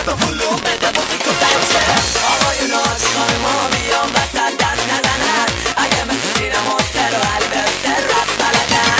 به پولون بده موزیکو بچه آقای ناز خانما بیان وسط دست نزنن اگه مثل سینما سر و البرتر رفت بلدن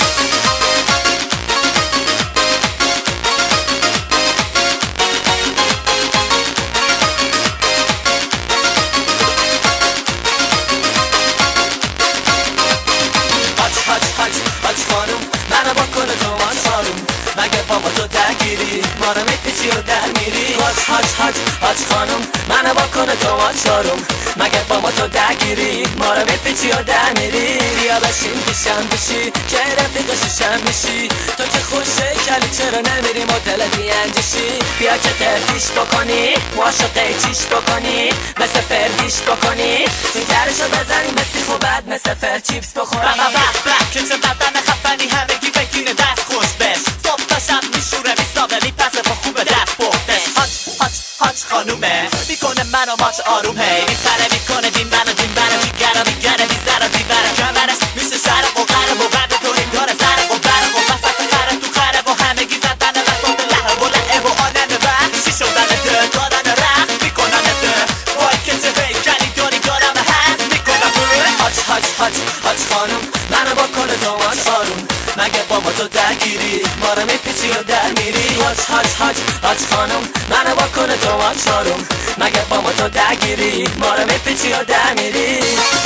حاج خانم منو با کل توماس آروم مگه بابا تو درگیری ما رو میپیچی و در میری حاج خانم منو با کل توماس آروم مگه بابا تو درگیری ما رو میپیچی و در میری بیا بشین پیشم بشی که رفیق شیشم میشی تو که خوشه کلی چرا نمیری مدل دیانجشی بیا که تردیش بکنی مواشو قیچیش بکنی مثل فردیش بکنی سیگرشو بزنی مثل خوبت مثل فر چیپس بخوری که چه بدن خفنی همگی بگینه دست خوش بش صبح تا شب میشوره میسابه میپسه با خوب دست بختش حاج خانومه میکنه منو ماچ آروم هی میپره میکنه دین منو جیگرو میگره میزره دیوره کمرش میشه شرق و غرب و بعد طوری داره زرق و برق و وسط خره تو خره و همگی زدن وسط لحب و لعب و آنن و چی شدن ده دادن رخت میکنن ده وای که چه هیکلی داری دارم هست میکنم حاج خانم منو با کل توماس آروم مگه بابا تو درگیری ما رو میپیچی و در میری حاج خانم منو با کل توماس آروم مگه بابا تو درگیری ما رو میپیچی و در میری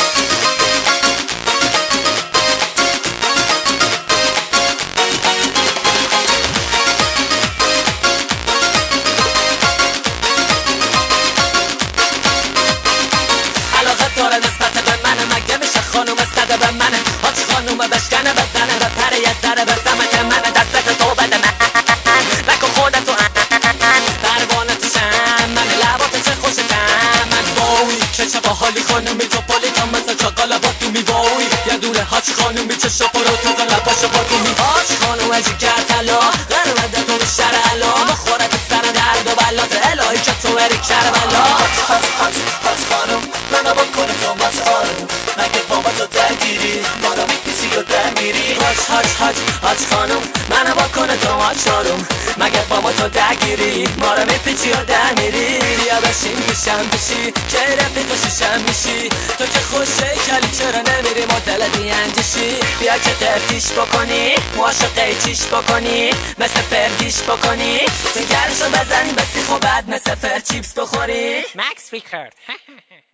علاقه داره نسبت به منه مگه میشه خانوم صده به منه حاج خانومه بشکنه بزنه به پر یه ذره به سمت منه دستت تو بده من نکن خودتو پروانه تو شم من لبات چه خوشتم من بایی چه باحالی خانومی تو پالیتم مثل چاقالا با تو میبایی یه دونه حاج خانومی چه شپر و تازه لباشو با تو می حاج خانومه جگر طلا قرمده تو شر علا بخورت سر درد و بلات الهی که تو بری کربلا حاج خانم منو با کل توماس آروم مگه بابا تو درگیری ما رو میپیچی و در میری حاج خانم منو با کل توماس آروم مگه بابا تو درگیری ما رو میپیچی و در میری بیا بشین پیشم بشی که رفیق شیشم میشی تو که خوشه کلی چرا نمیری مدل دیانجشی بیا که تفتیش بکنی مواشو قیچیش بکنی مثل فردیش بکنی سیگرشو بزنی بسی خوبت مثل فر چیپس بخوری مکس ریکارد